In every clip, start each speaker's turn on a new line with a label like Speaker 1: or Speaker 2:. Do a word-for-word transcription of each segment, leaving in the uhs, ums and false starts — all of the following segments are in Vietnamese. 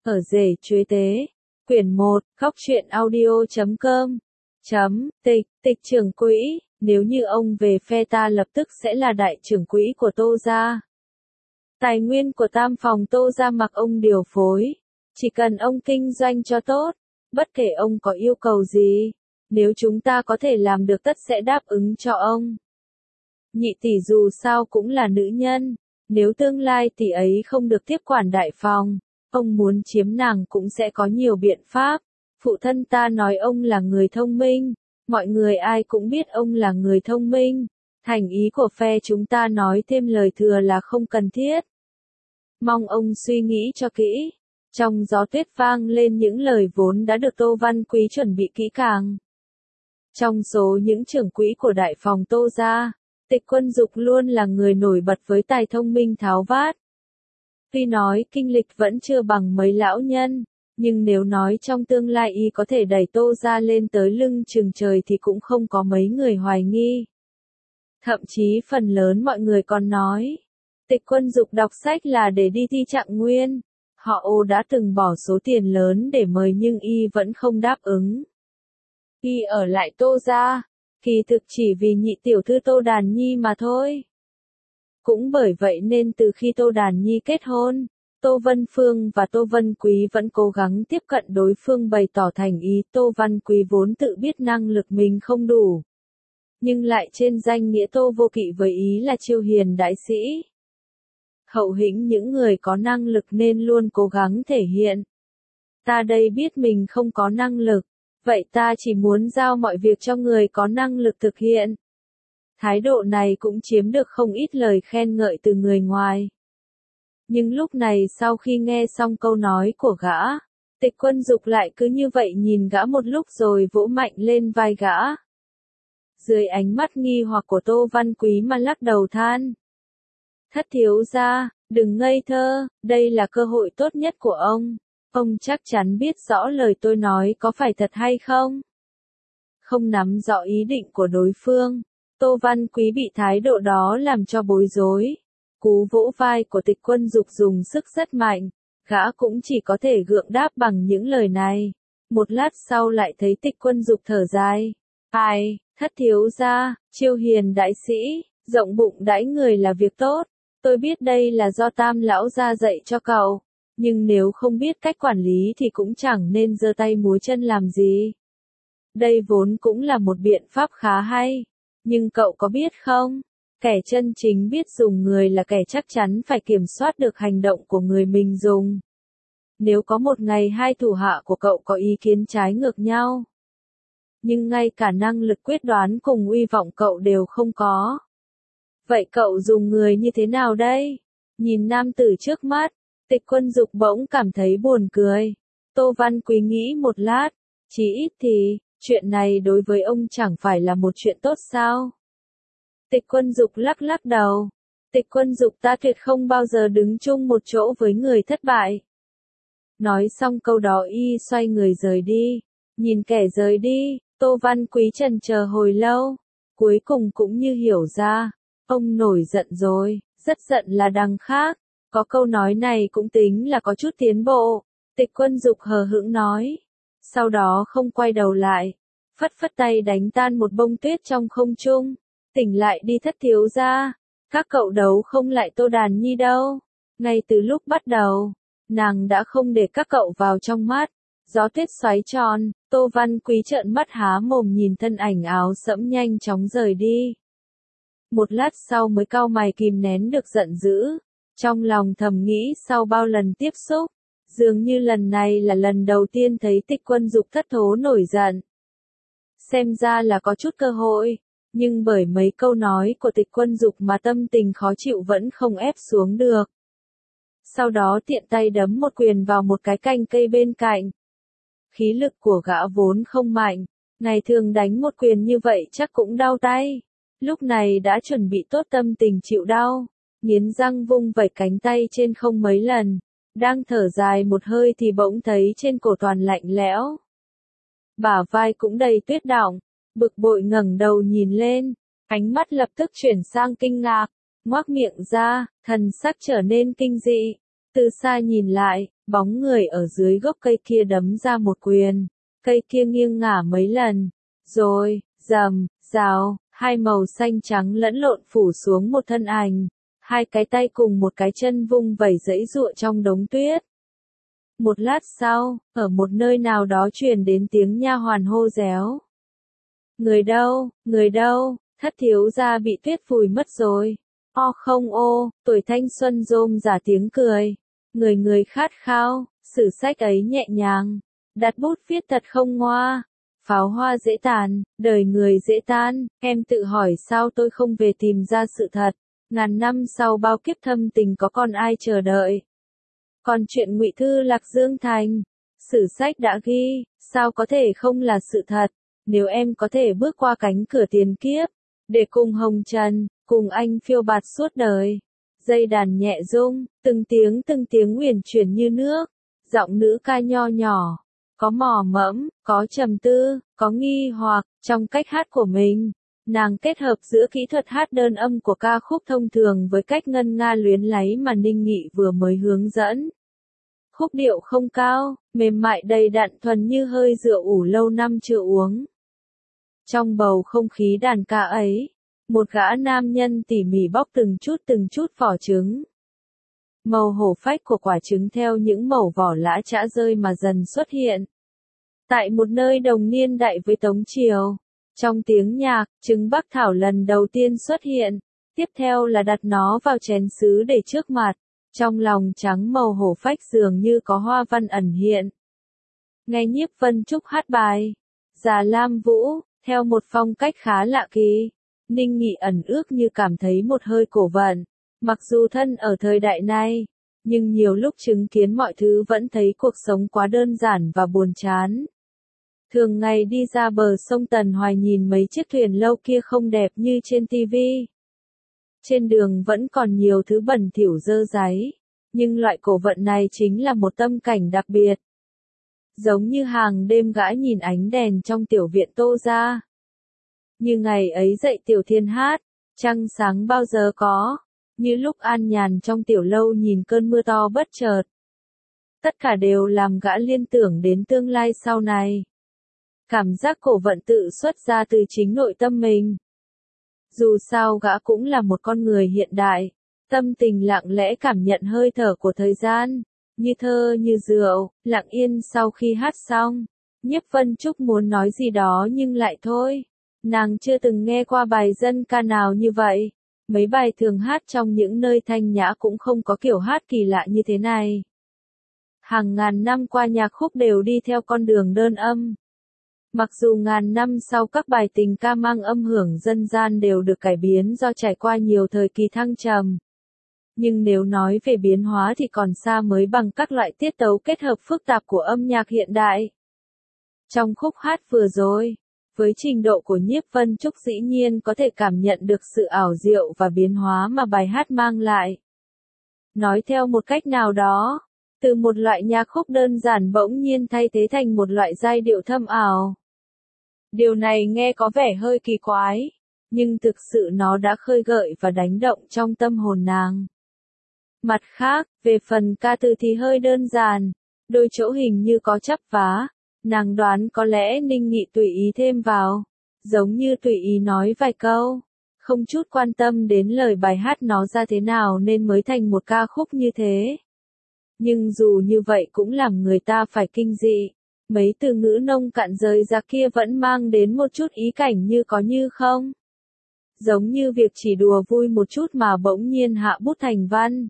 Speaker 1: Ở rể chuế tế. Quyển một, khóc chuyện audio chấm com. Chấm, tịch, tịch trưởng quỹ, nếu như ông về phe ta lập tức sẽ là đại trưởng quỹ của Tô gia. Tài nguyên của tam phòng Tô gia mặc ông điều phối. Chỉ cần ông kinh doanh cho tốt, bất kể ông có yêu cầu gì, nếu chúng ta có thể làm được tất sẽ đáp ứng cho ông. Nhị tỷ dù sao cũng là nữ nhân, nếu tương lai tỷ ấy không được tiếp quản đại phòng, ông muốn chiếm nàng cũng sẽ có nhiều biện pháp. Phụ thân ta nói ông là người thông minh, mọi người ai cũng biết ông là người thông minh, thành ý của phe chúng ta nói thêm lời thừa là không cần thiết. Mong ông suy nghĩ cho kỹ. Trong gió tuyết vang lên những lời vốn đã được Tô Văn Quý chuẩn bị kỹ càng. Trong số những trưởng quỹ của đại phòng Tô gia, Tịch Quân Dục luôn là người nổi bật với tài thông minh tháo vát. Tuy nói kinh lịch vẫn chưa bằng mấy lão nhân, nhưng nếu nói trong tương lai y có thể đẩy Tô gia lên tới lưng chừng trời thì cũng không có mấy người hoài nghi. Thậm chí phần lớn mọi người còn nói, Tịch Quân Dục đọc sách là để đi thi trạng nguyên. Họ Ô đã từng bỏ số tiền lớn để mời nhưng y vẫn không đáp ứng. Y ở lại Tô gia, kỳ thực chỉ vì nhị tiểu thư Tô Đàn Nhi mà thôi. Cũng bởi vậy nên từ khi Tô Đàn Nhi kết hôn, Tô Vân Phương và Tô Vân Quý vẫn cố gắng tiếp cận đối phương bày tỏ thành ý. Tô Văn Quý vốn tự biết năng lực mình không đủ, nhưng lại trên danh nghĩa Tô Vô Kỵ với ý là chiêu hiền đại sĩ. Hậu hĩnh những người có năng lực nên luôn cố gắng thể hiện. Ta đây biết mình không có năng lực, vậy ta chỉ muốn giao mọi việc cho người có năng lực thực hiện. Thái độ này cũng chiếm được không ít lời khen ngợi từ người ngoài. Nhưng lúc này sau khi nghe xong câu nói của gã, Tịch Quân Dục lại cứ như vậy nhìn gã một lúc rồi vỗ mạnh lên vai gã. Dưới ánh mắt nghi hoặc của Tô Văn Quý mà lắc đầu than. Thất thiếu gia, đừng ngây thơ, đây là cơ hội tốt nhất của ông. Ông chắc chắn biết rõ lời tôi nói có phải thật hay không? Không nắm rõ ý định của đối phương, Tô Văn Quý bị thái độ đó làm cho bối rối. Cú vỗ vai của Tịch Quân Dục dùng sức rất mạnh, gã cũng chỉ có thể gượng đáp bằng những lời này. Một lát sau lại thấy Tịch Quân Dục thở dài. Ai, thất thiếu gia, chiêu hiền đại sĩ, rộng bụng đãi người là việc tốt. Tôi biết đây là do Tam lão gia dạy cho cậu, nhưng nếu không biết cách quản lý thì cũng chẳng nên giơ tay múa chân làm gì. Đây vốn cũng là một biện pháp khá hay, nhưng cậu có biết không, kẻ chân chính biết dùng người là kẻ chắc chắn phải kiểm soát được hành động của người mình dùng. Nếu có một ngày hai thủ hạ của cậu có ý kiến trái ngược nhau, nhưng ngay cả năng lực quyết đoán cùng uy vọng cậu đều không có, vậy cậu dùng người như thế nào đây? Nhìn nam tử trước mắt, Tịch Quân Dục bỗng cảm thấy buồn cười. Tô Văn Quý nghĩ một lát, chí ít thì, chuyện này đối với ông chẳng phải là một chuyện tốt sao? Tịch Quân Dục lắc lắc đầu. Tịch Quân Dục ta tuyệt không bao giờ đứng chung một chỗ với người thất bại. Nói xong câu đó y xoay người rời đi. Nhìn kẻ rời đi, Tô Văn Quý chần chờ hồi lâu, cuối cùng cũng như hiểu ra. Ông nổi giận rồi, rất giận là đằng khác. Có câu nói này cũng tính là có chút tiến bộ. Tịch Quân Dục hờ hững nói. Sau đó không quay đầu lại, phất phất tay đánh tan một bông tuyết trong không trung. Tỉnh lại đi thất thiếu gia, các cậu đấu không lại Tô Đàn Nhi đâu. Ngay từ lúc bắt đầu, nàng đã không để các cậu vào trong mắt. Gió tuyết xoáy tròn, Tô Văn Quý trợn mắt há mồm nhìn thân ảnh áo sẫm nhanh chóng rời đi. Một lát sau mới cau mày kìm nén được giận dữ, trong lòng thầm nghĩ sau bao lần tiếp xúc, dường như lần này là lần đầu tiên thấy Tịch Quân Dục thất thố nổi giận. Xem ra là có chút cơ hội, nhưng bởi mấy câu nói của Tịch Quân Dục mà tâm tình khó chịu vẫn không ép xuống được. Sau đó tiện tay đấm một quyền vào một cái cành cây bên cạnh. Khí lực của gã vốn không mạnh, ngày thường đánh một quyền như vậy chắc cũng đau tay. Lúc này đã chuẩn bị tốt tâm tình chịu đau, nghiến răng vung vẩy cánh tay trên không mấy lần, đang thở dài một hơi thì bỗng thấy trên cổ toàn lạnh lẽo. Bả vai cũng đầy tuyết đọng, bực bội ngẩng đầu nhìn lên, ánh mắt lập tức chuyển sang kinh ngạc, ngoác miệng ra, thần sắc trở nên kinh dị. Từ xa nhìn lại, bóng người ở dưới gốc cây kia đấm ra một quyền. Cây kia nghiêng ngả mấy lần. Rồi, rầm, rào, hai màu xanh trắng lẫn lộn phủ xuống một thân ảnh. Hai cái tay cùng một cái chân vung vẩy giãy giụa trong đống tuyết. Một lát sau, ở một nơi nào đó truyền đến tiếng nha hoàn hô réo. Người đâu, người đâu, thất thiếu gia bị tuyết vùi mất rồi. O không ô, tuổi thanh xuân rôm rả tiếng cười. Người người khát khao, sử sách ấy nhẹ nhàng. Đặt bút viết thật không ngoa. Pháo hoa dễ tàn, đời người dễ tan. Em tự hỏi sao tôi không về tìm ra sự thật. Ngàn năm sau bao kiếp thâm tình có còn ai chờ đợi. Còn chuyện Ngụy Thư Lạc Dương Thành, sử sách đã ghi, sao có thể không là sự thật. Nếu em có thể bước qua cánh cửa tiền kiếp, để cùng hồng trần, cùng anh phiêu bạt suốt đời. Dây đàn nhẹ rung, từng tiếng từng tiếng uyển chuyển như nước, giọng nữ ca nho nhỏ, có mò mẫm, có trầm tư, có nghi hoặc, trong cách hát của mình. Nàng kết hợp giữa kỹ thuật hát đơn âm của ca khúc thông thường với cách ngân nga luyến láy mà Ninh Nghị vừa mới hướng dẫn. Khúc điệu không cao, mềm mại đầy đặn thuần như hơi rượu ủ lâu năm chưa uống. Trong bầu không khí đàn ca ấy, một gã nam nhân tỉ mỉ bóc từng chút từng chút vỏ trứng. Màu hổ phách của quả trứng theo những mẩu vỏ lã chã rơi mà dần xuất hiện. Tại một nơi đồng niên đại với Tống Triều, trong tiếng nhạc, trứng bắc thảo lần đầu tiên xuất hiện, tiếp theo là đặt nó vào chén sứ để trước mặt, trong lòng trắng màu hổ phách dường như có hoa văn ẩn hiện. Nghe Nhiếp Vân Trúc hát bài, Già Lam Vũ, theo một phong cách khá lạ kỳ, Ninh Nghị ẩn ước như cảm thấy một hơi cổ vận, mặc dù thân ở thời đại này, nhưng nhiều lúc chứng kiến mọi thứ vẫn thấy cuộc sống quá đơn giản và buồn chán. Thường ngày đi ra bờ sông Tần Hoài nhìn mấy chiếc thuyền lâu kia không đẹp như trên tivi. Trên đường vẫn còn nhiều thứ bẩn thỉu dơ dáy, nhưng loại cổ vận này chính là một tâm cảnh đặc biệt. Giống như hàng đêm gã nhìn ánh đèn trong tiểu viện Tô gia. Như ngày ấy dậy Tiểu Thiên hát, trăng sáng bao giờ có, như lúc an nhàn trong tiểu lâu nhìn cơn mưa to bất chợt. Tất cả đều làm gã liên tưởng đến tương lai sau này. Cảm giác cổ vận tự xuất ra từ chính nội tâm mình. Dù sao gã cũng là một con người hiện đại, tâm tình lặng lẽ cảm nhận hơi thở của thời gian, như thơ như rượu, lặng yên sau khi hát xong. Nhiếp Vân Trúc muốn nói gì đó nhưng lại thôi. Nàng chưa từng nghe qua bài dân ca nào như vậy. Mấy bài thường hát trong những nơi thanh nhã cũng không có kiểu hát kỳ lạ như thế này. Hàng ngàn năm qua nhạc khúc đều đi theo con đường đơn âm. Mặc dù ngàn năm sau các bài tình ca mang âm hưởng dân gian đều được cải biến do trải qua nhiều thời kỳ thăng trầm. Nhưng nếu nói về biến hóa thì còn xa mới bằng các loại tiết tấu kết hợp phức tạp của âm nhạc hiện đại. Trong khúc hát vừa rồi, với trình độ của Nhiếp Vân Trúc dĩ nhiên có thể cảm nhận được sự ảo diệu và biến hóa mà bài hát mang lại. Nói theo một cách nào đó, từ một loại nhạc khúc đơn giản bỗng nhiên thay thế thành một loại giai điệu thâm ảo. Điều này nghe có vẻ hơi kỳ quái, nhưng thực sự nó đã khơi gợi và đánh động trong tâm hồn nàng. Mặt khác, về phần ca từ thì hơi đơn giản, đôi chỗ hình như có chắp vá, nàng đoán có lẽ Ninh Nghị tùy ý thêm vào, giống như tùy ý nói vài câu, không chút quan tâm đến lời bài hát nó ra thế nào nên mới thành một ca khúc như thế. Nhưng dù như vậy cũng làm người ta phải kinh dị, mấy từ ngữ nông cạn rời rạc kia vẫn mang đến một chút ý cảnh như có như không. Giống như việc chỉ đùa vui một chút mà bỗng nhiên hạ bút thành văn.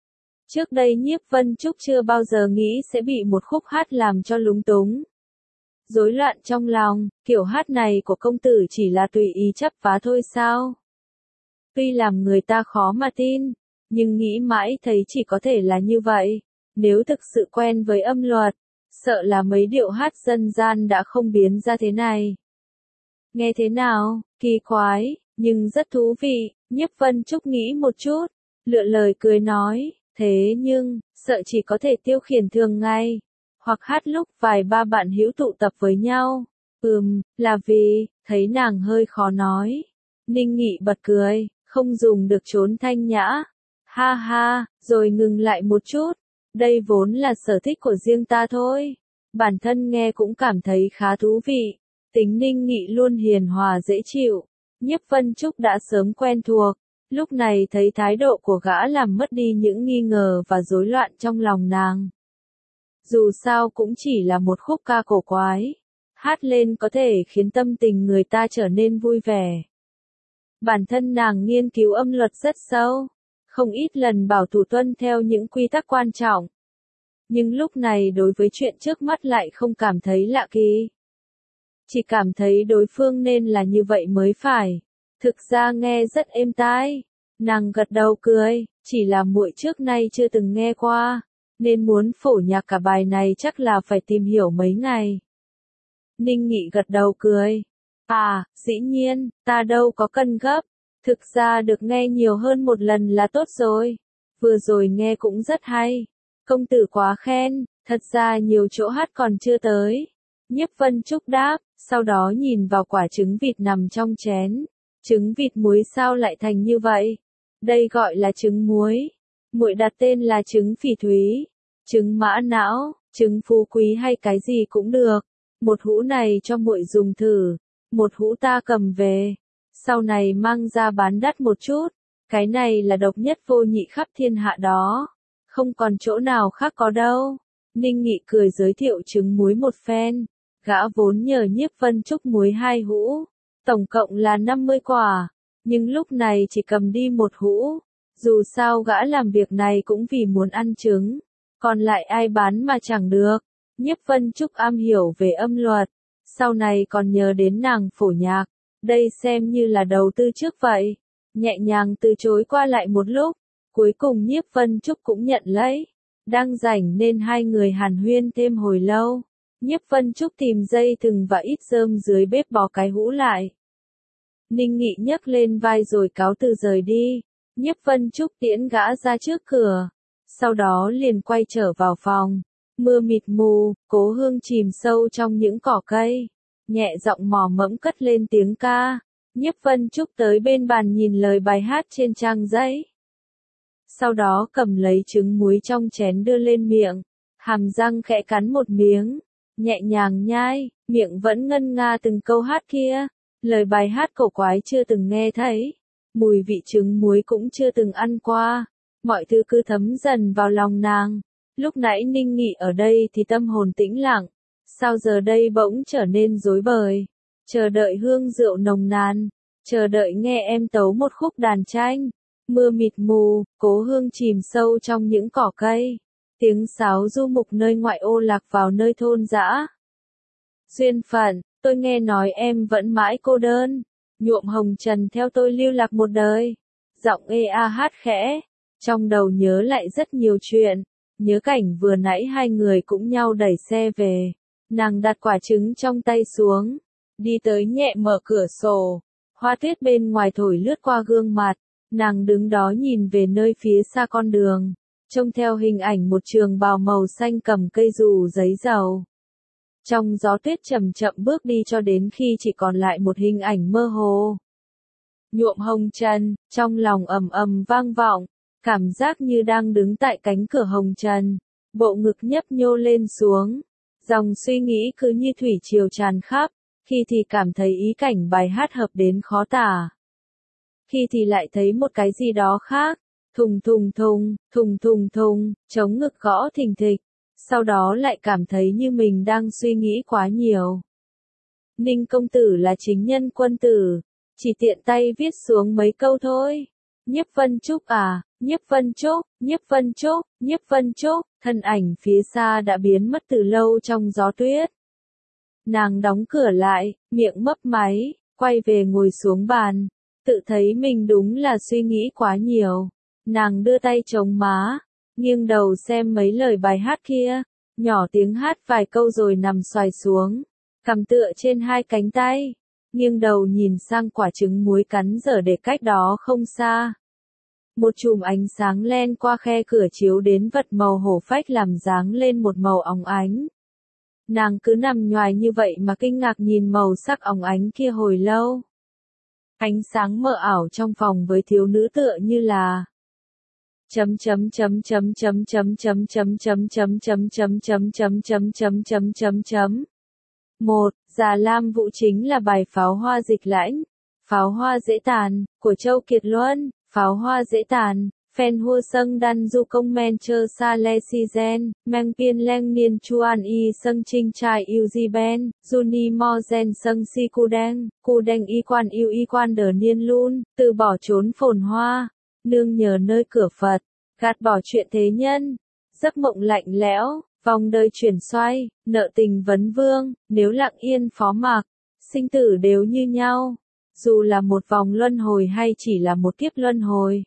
Speaker 1: Trước đây Nhiếp Vân Trúc chưa bao giờ nghĩ sẽ bị một khúc hát làm cho lúng túng. Rối loạn trong lòng, kiểu hát này của công tử chỉ là tùy ý chắp vá thôi sao? Tuy làm người ta khó mà tin, nhưng nghĩ mãi thấy chỉ có thể là như vậy. Nếu thực sự quen với âm luật, sợ là mấy điệu hát dân gian đã không biến ra thế này. Nghe thế nào, kỳ quái, nhưng rất thú vị, Nhiếp Vân Trúc nghĩ một chút, lựa lời cười nói, thế nhưng, sợ chỉ có thể tiêu khiển thường ngày, hoặc hát lúc vài ba bạn hữu tụ tập với nhau. Ừm, là vì, thấy nàng hơi khó nói. Ninh Nghị bật cười, không dùng được trốn thanh nhã. Ha ha, rồi ngừng lại một chút, Đây vốn là sở thích của riêng ta thôi. Bản thân nghe cũng cảm thấy khá thú vị. Tính Ninh Nghị luôn hiền hòa dễ chịu. Nhiếp Vân Trúc đã sớm quen thuộc. Lúc này thấy thái độ của gã làm mất đi những nghi ngờ và rối loạn trong lòng nàng. Dù sao cũng chỉ là một khúc ca cổ quái. Hát lên có thể khiến tâm tình người ta trở nên vui vẻ. Bản thân nàng nghiên cứu âm luật rất sâu. Không ít lần bảo thủ tuân theo những quy tắc quan trọng. Nhưng lúc này đối với chuyện trước mắt lại không cảm thấy lạ kỳ. Chỉ cảm thấy đối phương nên là như vậy mới phải. Thực ra nghe rất êm tai. Nàng gật đầu cười, chỉ là muội trước nay chưa từng nghe qua, nên muốn phổ nhạc cả bài này chắc là phải tìm hiểu mấy ngày. Ninh Nghị gật đầu cười. À, dĩ nhiên, ta đâu có cần gấp. Thực ra được nghe nhiều hơn một lần là tốt rồi. Vừa rồi nghe cũng rất hay. Công tử quá khen, thật ra nhiều chỗ hát còn chưa tới. Nhiếp Vân Trúc đáp, sau đó nhìn vào quả trứng vịt nằm trong chén. Trứng vịt muối sao lại thành như vậy? Đây gọi là trứng muối. Muội đặt tên là trứng phỉ thúy, trứng mã não, trứng phú quý hay cái gì cũng được. Một hũ này cho muội dùng thử, một hũ ta cầm về, sau này mang ra bán đắt một chút. Cái này là độc nhất vô nhị khắp thiên hạ đó, không còn chỗ nào khác có đâu. Ninh Nghị cười giới thiệu trứng muối một phen. Gã vốn nhờ Nhiếp Vân Trúc muối hai hũ, tổng cộng là năm mươi quả, nhưng lúc này chỉ cầm đi một hũ. Dù sao gã làm việc này cũng vì muốn ăn trứng, còn lại ai bán mà chẳng được. Nhiếp Vân Trúc am hiểu về âm luật, sau này còn nhờ đến nàng phổ nhạc, đây xem như là đầu tư trước vậy. Nhẹ nhàng từ chối qua lại một lúc, cuối cùng Nhiếp Vân Trúc cũng nhận lấy. Đang rảnh nên hai người hàn huyên thêm hồi lâu. Nhiếp Vân Trúc tìm dây thừng và ít rơm dưới bếp bó cái hũ lại. Ninh Nghị nhấc lên vai rồi cáo từ rời đi. Nhiếp Vân Trúc tiễn gã ra trước cửa, sau đó liền quay trở vào phòng. Mưa mịt mù, Cố Hương chìm sâu trong những cỏ cây, nhẹ giọng mò mẫm cất lên tiếng ca. Nhiếp Vân Trúc tới bên bàn nhìn lời bài hát trên trang giấy. Sau đó cầm lấy trứng muối trong chén đưa lên miệng, hàm răng khẽ cắn một miếng, nhẹ nhàng nhai, miệng vẫn ngân nga từng câu hát kia. Lời bài hát cổ quái chưa từng nghe thấy, mùi vị trứng muối cũng chưa từng ăn qua, mọi thứ cứ thấm dần vào lòng nàng. Lúc nãy Ninh Nghị ở đây thì tâm hồn tĩnh lặng, sao giờ đây bỗng trở nên rối bời, chờ đợi hương rượu nồng nàn, chờ đợi nghe em tấu một khúc đàn tranh. Mưa mịt mù, Cố Hương chìm sâu trong những cỏ cây, tiếng sáo du mục nơi ngoại ô lạc vào nơi thôn dã. Duyên phận, tôi nghe nói em vẫn mãi cô đơn, nhuộm hồng trần theo tôi lưu lạc một đời. Giọng ê a hát khẽ, trong đầu nhớ lại rất nhiều chuyện, nhớ cảnh vừa nãy hai người cũng nhau đẩy xe về. Nàng đặt quả trứng trong tay xuống, đi tới nhẹ mở cửa sổ, hoa tuyết bên ngoài thổi lướt qua gương mặt. Nàng đứng đó nhìn về nơi phía xa con đường, trông theo hình ảnh một trường bào màu xanh cầm cây dù giấy dầu. Trong gió tuyết chậm chậm bước đi cho đến khi chỉ còn lại một hình ảnh mơ hồ. Nhuộm hồng trần, trong lòng ầm ầm vang vọng, cảm giác như đang đứng tại cánh cửa hồng trần, bộ ngực nhấp nhô lên xuống, dòng suy nghĩ cứ như thủy triều tràn khắp, khi thì cảm thấy ý cảnh bài hát hợp đến khó tả. Khi thì lại thấy một cái gì đó khác, thùng thùng thùng, thùng thùng thùng, chống ngực gõ thình thịch, sau đó lại cảm thấy như mình đang suy nghĩ quá nhiều. Ninh công tử là chính nhân quân tử, chỉ tiện tay viết xuống mấy câu thôi. Nhiếp Vân Trúc à, Nhiếp Vân Trúc, Nhiếp Vân Trúc, Nhiếp Vân Trúc, thân ảnh phía xa đã biến mất từ lâu trong gió tuyết. Nàng đóng cửa lại, miệng mấp máy, quay về ngồi xuống bàn. Tự thấy mình đúng là suy nghĩ quá nhiều. Nàng đưa tay chống má, nghiêng đầu xem mấy lời bài hát kia, nhỏ tiếng hát vài câu rồi nằm xoài xuống, cằm tựa trên hai cánh tay, nghiêng đầu nhìn sang quả trứng muối cắn dở để cách đó không xa. Một chùm ánh sáng len qua khe cửa chiếu đến vật màu hổ phách làm dáng lên một màu óng ánh. Nàng cứ nằm nhoài như vậy mà kinh ngạc nhìn màu sắc óng ánh kia hồi lâu. Ánh sáng mờ ảo trong phòng với thiếu nữ tựa như là chấm chấm chấm chấm chấm chấm chấm chấm chấm chấm chấm chấm chấm chấm chấm chấm chấm chấm chấm. một. Già Lam Vũ chính là bài Pháo Hoa Dịch Lãnh. Pháo hoa dễ tàn, của Châu Kiệt Luân. Pháo hoa dễ tàn, Phen Hua Sâng Đan Du Công Men Chơ Sa Le Si Gen, Mang Piên Leng Niên Chuan Y Sâng Trinh Trai Yêu Di Ben, Juni Mo Gen Sâng Si Cu Đen, Cu Đen Y Quan Yêu Y Quan Đờ Niên Lun, từ bỏ trốn phồn hoa, nương nhờ nơi cửa Phật, gạt bỏ chuyện thế nhân, giấc mộng lạnh lẽo, vòng đời chuyển xoay, nợ tình vấn vương, nếu lặng yên phó mặc, sinh tử đều như nhau. Dù là một vòng luân hồi hay chỉ là một kiếp luân hồi.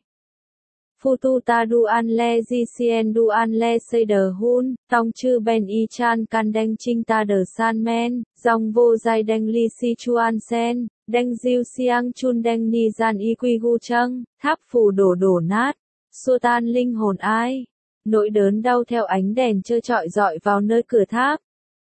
Speaker 1: Phutu ta du an le gcn du an le xây đờ hun, tong chư ben y chan can đanh trinh ta đờ san men, dòng vô dài đanh li si chuan sen, đanh diêu siang chun đanh ni gian y quy gu trăng, tháp phù đổ đổ nát, xua tan linh hồn ai. Nỗi đớn đau theo ánh đèn trơ trọi dọi vào nơi cửa tháp.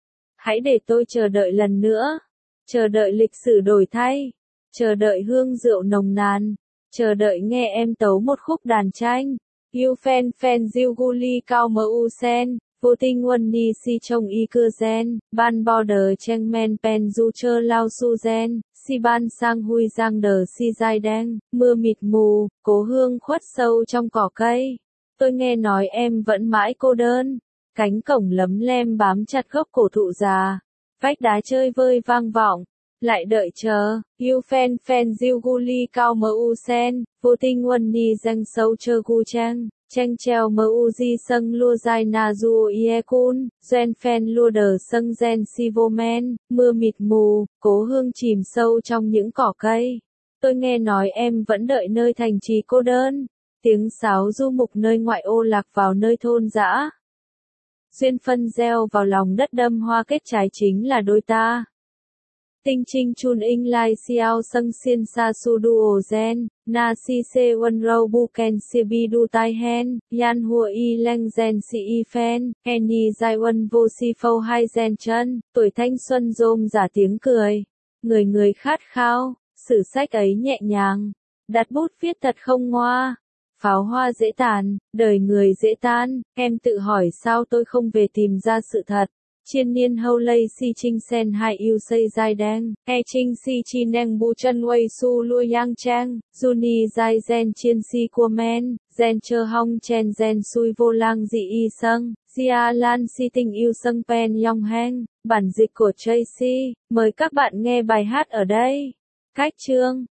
Speaker 1: Hãy để tôi chờ đợi lần nữa. Chờ đợi lịch sử đổi thay. Chờ đợi hương rượu nồng nàn, chờ đợi nghe em tấu một khúc đàn tranh. Yêu phen phen diêu gu li cao mơ u sen, vô tinh huân ni si trông y cưa gen, ban border cheng men pen du chơ lao su gen, si ban sang hui giang đờ si dai đen, mưa mịt mù, cố hương khuất sâu trong cỏ cây. Tôi nghe nói em vẫn mãi cô đơn, cánh cổng lấm lem bám chặt gốc cổ thụ già, vách đá chơi vơi vang vọng. Lại đợi chờ, yêu phen phen diêu gu li cao mơ u sen, vô tinh huân ni danh sâu chơ gu chang, chanh treo mơ u di sâng lua dai na du ie kun, gen phen lua đờ sâng gen si vô men, mưa mịt mù, cố hương chìm sâu trong những cỏ cây. Tôi nghe nói em vẫn đợi nơi thành trì cô đơn, tiếng sáo du mục nơi ngoại ô lạc vào nơi thôn dã. Duyên phân gieo vào lòng đất đâm hoa kết trái chính là đôi ta. Tinh trinh chun inh lai xiao sâng xiên sa su duo gen, na si se wan râu bu ken si bi du tai hen, yan hua y leng gen si y phen, eni zai wan vô si phâu hai gen chân, tuổi thanh xuân rôm giả tiếng cười. Người người khát khao, sử sách ấy nhẹ nhàng, đặt bút viết thật không ngoa. Pháo hoa dễ tàn, đời người dễ tan, em tự hỏi sao tôi không về tìm ra sự thật. Chiên niên hâu lây si trinh sen hai yêu xây dai đen, e trinh si chi neng bu chân wei su lui yang chang, juni dai gen chiên si cua men, gen chơ hong chen gen sui vô lang dị y sâng, zia lan si tình yêu sâng pen yong heng, bản dịch của Tracy, mời các bạn nghe bài hát ở đây. Cách chương